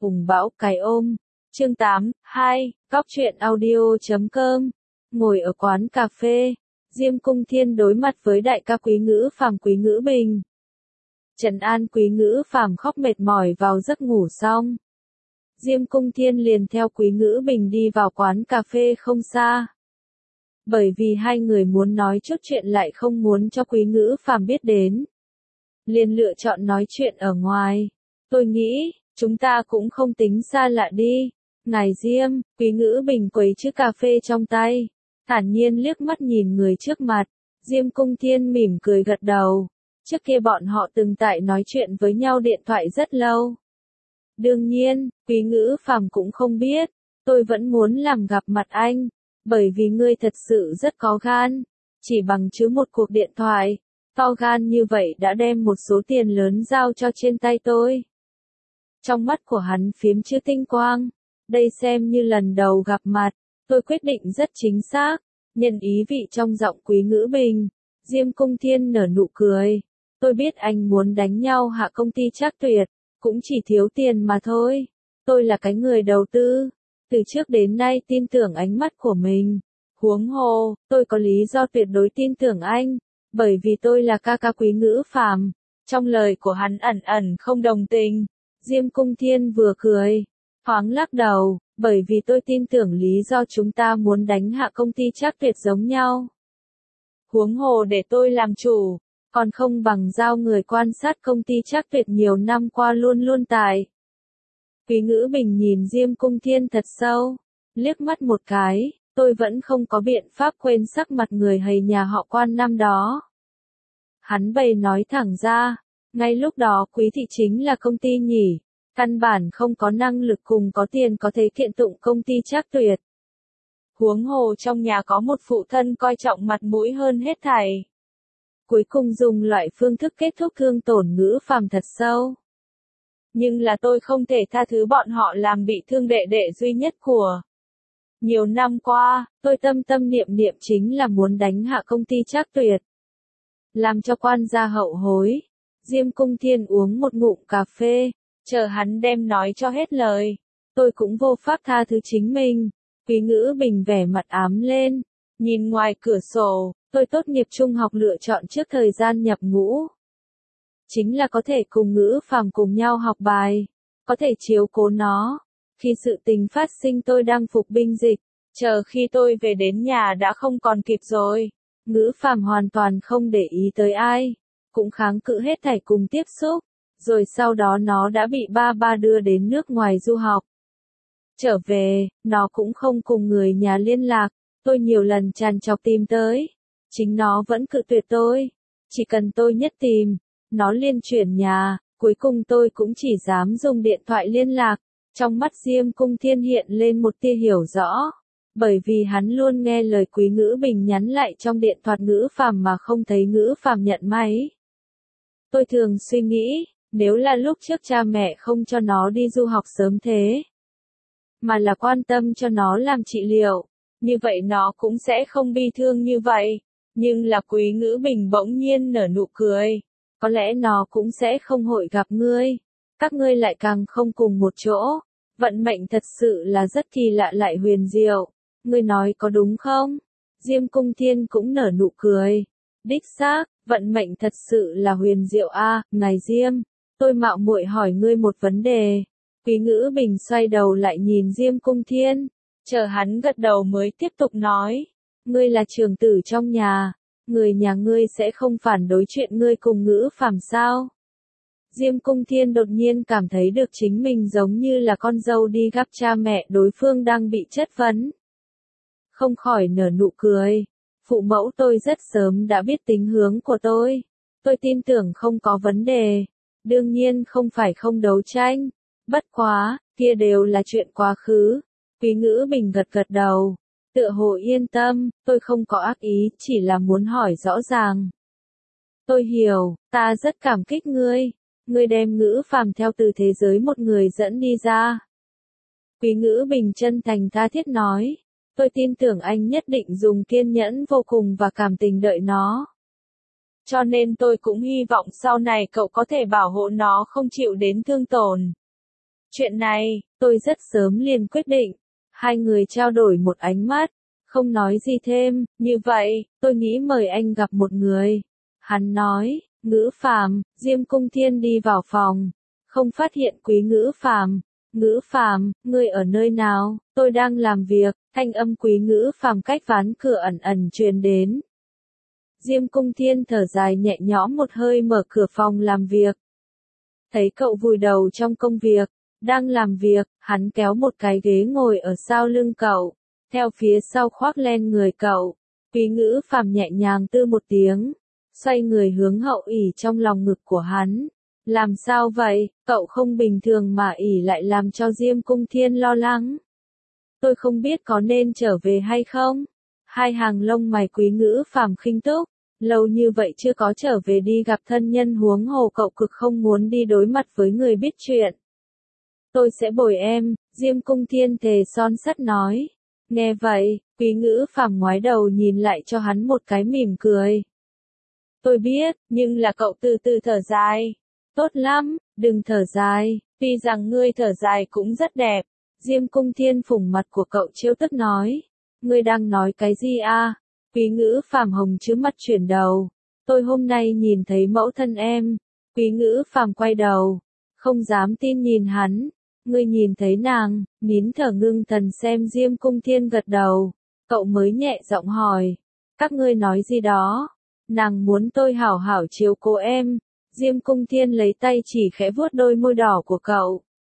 Hùng bão cái ôm. Chương 8, 2, Góc truyện audio.com. Ngồi ở quán cà phê, Diêm Cung Thiên đối mặt với đại ca Quý Ngữ Phàm Quý Ngữ Bình. Trấn an Quý Ngữ Phàm khóc mệt mỏi vào giấc ngủ xong. Diêm Cung Thiên liền theo Quý Ngữ Bình đi vào quán cà phê không xa. Bởi vì hai người muốn nói chút chuyện lại không muốn cho Quý Ngữ Phàm biết đến. Liền lựa chọn nói chuyện ở ngoài. Tôi nghĩ, chúng ta cũng không tính xa lạ đi. Ngài Diêm, Quý Ngữ Bình quấy chiếc cà phê trong tay. Thản nhiên liếc mắt nhìn người trước mặt. Diêm Cung Thiên mỉm cười gật đầu. Trước kia bọn họ từng tại nói chuyện với nhau điện thoại rất lâu. Đương nhiên, Quý Ngữ Phàm cũng không biết. Tôi vẫn muốn làm gặp mặt anh. Bởi vì ngươi thật sự rất có gan. Chỉ bằng chứ một cuộc điện thoại. To gan như vậy đã đem một số tiền lớn giao cho trên tay tôi. Trong mắt của hắn phiếm chứa tinh quang. Đây xem như lần đầu gặp mặt. Tôi quyết định rất chính xác. Nhân ý vị trong giọng Quý Ngữ Bình. Diêm Cung Thiên nở nụ cười. Tôi biết anh muốn đánh nhau hạ công ty Trác Tuyệt. Cũng chỉ thiếu tiền mà thôi. Tôi là cái người đầu tư. Từ trước đến nay tin tưởng ánh mắt của mình. Huống hồ, tôi có lý do tuyệt đối tin tưởng anh. Bởi vì tôi là ca ca Quý Ngữ Phàm. Trong lời của hắn ẩn ẩn không đồng tình. Diêm Cung Thiên vừa cười. Thoáng lắc đầu. Bởi vì tôi tin tưởng lý do chúng ta muốn đánh hạ công ty Trác Tuyệt giống nhau. Huống hồ để tôi làm chủ. Còn không bằng giao người quan sát công ty Trác Tuyệt nhiều năm qua luôn luôn tại. Quý Ngữ Bình nhìn Diêm Cung Thiên thật sâu. Liếc mắt một cái. Tôi vẫn không có biện pháp quên sắc mặt người hầy nhà họ Quan năm đó. Hắn bày nói thẳng ra. Ngay lúc đó Quý thị chính là công ty nhỉ. Căn bản không có năng lực cùng có tiền có thể kiện tụng công ty Trác Tuyệt. Huống hồ trong nhà có một phụ thân coi trọng mặt mũi hơn hết thảy. Cuối cùng dùng loại phương thức kết thúc thương tổn Ngữ Phàm thật sâu. Nhưng là tôi không thể tha thứ bọn họ làm bị thương đệ đệ duy nhất của. Nhiều năm qua, tôi tâm tâm niệm niệm chính là muốn đánh hạ công ty Trác Tuyệt. Làm cho Quan gia hậu hối. Diêm Cung Thiên uống một ngụm cà phê, chờ hắn đem nói cho hết lời. Tôi cũng vô pháp tha thứ chính mình. Quý Ngữ Bình vẻ mặt ám lên. Nhìn ngoài cửa sổ, tôi tốt nghiệp trung học lựa chọn trước thời gian nhập ngũ. Chính là có thể cùng Ngữ Phàm cùng nhau học bài. Có thể chiếu cố nó. Khi sự tình phát sinh tôi đang phục binh dịch. Chờ khi tôi về đến nhà đã không còn kịp rồi. Ngữ Phàm hoàn toàn không để ý tới ai. Cũng kháng cự hết thảy cùng tiếp xúc. Rồi sau đó nó đã bị ba đưa đến nước ngoài du học. Trở về, nó cũng không cùng người nhà liên lạc. Tôi nhiều lần trằn trọc tìm tới. Chính nó vẫn cự tuyệt tôi. Chỉ cần tôi nhất tìm, nó liên chuyển nhà. Cuối cùng tôi cũng chỉ dám dùng điện thoại liên lạc. Trong mắt Diêm Cung Thiên hiện lên một tia hiểu rõ. Bởi vì hắn luôn nghe lời Quý Ngữ Bình nhắn lại trong điện thoại Ngữ Phàm mà không thấy Ngữ Phàm nhận máy. Tôi thường suy nghĩ, nếu là lúc trước cha mẹ không cho nó đi du học sớm thế, mà là quan tâm cho nó làm trị liệu, như vậy nó cũng sẽ không bi thương như vậy. Nhưng là Quý Ngữ Bình bỗng nhiên nở nụ cười. Có lẽ nó cũng sẽ không hội gặp ngươi. Các ngươi lại càng không cùng một chỗ. Vận mệnh thật sự là rất kỳ lạ lại huyền diệu. Ngươi nói có đúng không? Diêm Cung Thiên cũng nở nụ cười. Đích xác, vận mệnh thật sự là huyền diệu a, ngài Diêm. Tôi mạo muội hỏi ngươi một vấn đề. Quý Ngữ Bình xoay đầu lại nhìn Diêm Cung Thiên. Chờ hắn gật đầu mới tiếp tục nói. Ngươi là trưởng tử trong nhà. Người nhà ngươi sẽ không phản đối chuyện ngươi cùng Ngữ Phàm sao? Diêm Cung Thiên đột nhiên cảm thấy được chính mình giống như là con dâu đi gặp cha mẹ đối phương đang bị chất vấn. Không khỏi nở nụ cười. Phụ mẫu tôi rất sớm đã biết tính hướng của tôi. Tôi tin tưởng không có vấn đề. Đương nhiên không phải không đấu tranh. Bất quá, kia đều là chuyện quá khứ. Quý Ngữ Bình gật gật đầu. Tựa hồ yên tâm, tôi không có ác ý, chỉ là muốn hỏi rõ ràng. Tôi hiểu, ta rất cảm kích ngươi. Ngươi đem Ngữ Phàm theo từ thế giới một người dẫn đi ra. Quý Ngữ Bình chân thành tha thiết nói. Tôi tin tưởng anh nhất định dùng kiên nhẫn vô cùng và cảm tình đợi nó. Cho nên tôi cũng hy vọng sau này cậu có thể bảo hộ nó không chịu đến thương tổn. Chuyện này, tôi rất sớm liền quyết định. Hai người trao đổi một ánh mắt, không nói gì thêm, như vậy, tôi nghĩ mời anh gặp một người. Hắn nói, Ngữ Phàm. Diêm Cung Thiên đi vào phòng, không phát hiện Quý Ngữ Phàm. Ngữ Phàm, ngươi ở nơi nào? Tôi đang làm việc. Thanh âm Quý Ngữ Phàm cách ván cửa ẩn ẩn truyền đến. Diêm Cung Thiên thở dài nhẹ nhõm một hơi mở cửa phòng làm việc. Thấy cậu vùi đầu trong công việc, đang làm việc, hắn kéo một cái ghế ngồi ở sau lưng cậu, theo phía sau khoác lên người cậu. Quý Ngữ Phàm nhẹ nhàng tư một tiếng, xoay người hướng Hậu ỉ trong lòng ngực của hắn. Làm sao vậy, cậu không bình thường mà ỉ lại làm cho Diêm Cung Thiên lo lắng. Tôi không biết có nên trở về hay không? Hai hàng lông mày Quý Ngữ Phàm khinh túc, lâu như vậy chưa có trở về đi gặp thân nhân, huống hồ cậu cực không muốn đi đối mặt với người biết chuyện. Tôi sẽ bồi em, Diêm Cung Thiên thề son sắt nói. Nghe vậy, Quý Ngữ Phàm ngoái đầu nhìn lại cho hắn một cái mỉm cười. Tôi biết, nhưng là cậu từ từ thở dài. Tốt lắm, đừng thở dài, tuy rằng ngươi thở dài cũng rất đẹp. Diêm Cung Thiên phủng mặt của cậu trêu tức nói. Ngươi đang nói cái gì à? Quý Ngữ Phàm hồng chứa mặt chuyển đầu. Tôi hôm nay nhìn thấy mẫu thân em. Quý Ngữ Phàm quay đầu, không dám tin nhìn hắn. Ngươi nhìn thấy nàng? Nín thở ngưng thần xem Diêm Cung Thiên gật đầu. Cậu mới nhẹ giọng hỏi. Các ngươi nói gì đó? Nàng muốn tôi hảo hảo chiếu cố em. Diêm Cung Thiên lấy tay chỉ khẽ vuốt đôi môi đỏ của cậu.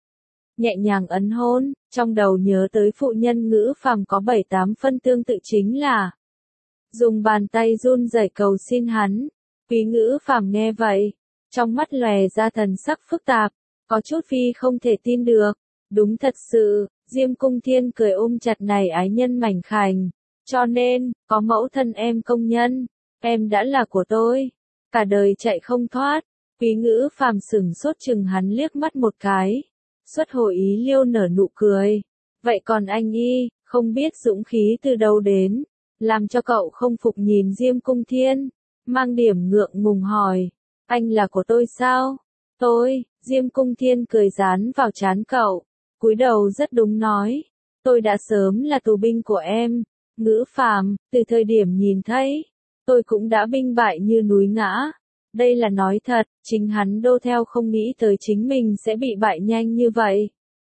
Nhẹ nhàng ấn hôn, trong đầu nhớ tới phụ nhân Ngữ Phàm có 7-8 phân tương tự, chính là dùng bàn tay run rẩy cầu xin hắn. Quý Ngữ Phàm nghe vậy, trong mắt lòe ra thần sắc phức tạp, có chút phi không thể tin được. Đúng thật sự, Diêm Cung Thiên cười ôm chặt này ái nhân mảnh khảnh. Cho nên, có mẫu thân em công nhân, em đã là của tôi. Cả đời chạy không thoát. Quý Ngữ Phàm sửng sốt chừng hắn liếc mắt một cái. Xuất hồi ý liêu nở nụ cười. Vậy còn anh y, không biết dũng khí từ đâu đến, làm cho cậu không phục nhìn Diêm Cung Thiên, mang điểm ngượng ngùng hỏi. Anh là của tôi sao? Tôi, Diêm Cung Thiên cười dán vào trán cậu, cúi đầu rất đúng nói. Tôi đã sớm là tù binh của em. Ngữ Phàm, từ thời điểm nhìn thấy, tôi cũng đã binh bại như núi ngã. Đây là nói thật, chính hắn đô theo không nghĩ tới chính mình sẽ bị bại nhanh như vậy.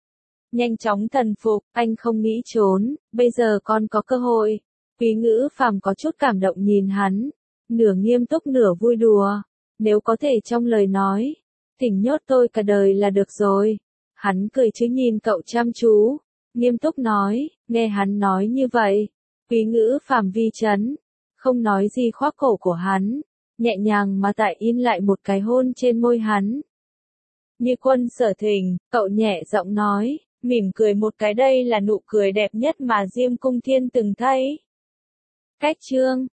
Nhanh chóng thần phục, anh không nghĩ trốn, bây giờ con có cơ hội. Quý Ngữ Phàm có chút cảm động nhìn hắn, nửa nghiêm túc nửa vui đùa. Nếu có thể trong lời nói, thỉnh nhốt tôi cả đời là được rồi. Hắn cười chứ nhìn cậu chăm chú, nghiêm túc nói. Nghe hắn nói như vậy, Quý Ngữ Phàm vi chấn, không nói gì khoác cổ của hắn, nhẹ nhàng mà tại in lại một cái hôn trên môi hắn. Như Quân Sở Thịnh, cậu nhẹ giọng nói, mỉm cười một cái, đây là nụ cười đẹp nhất mà Diêm Cung Thiên từng thấy. Cách chương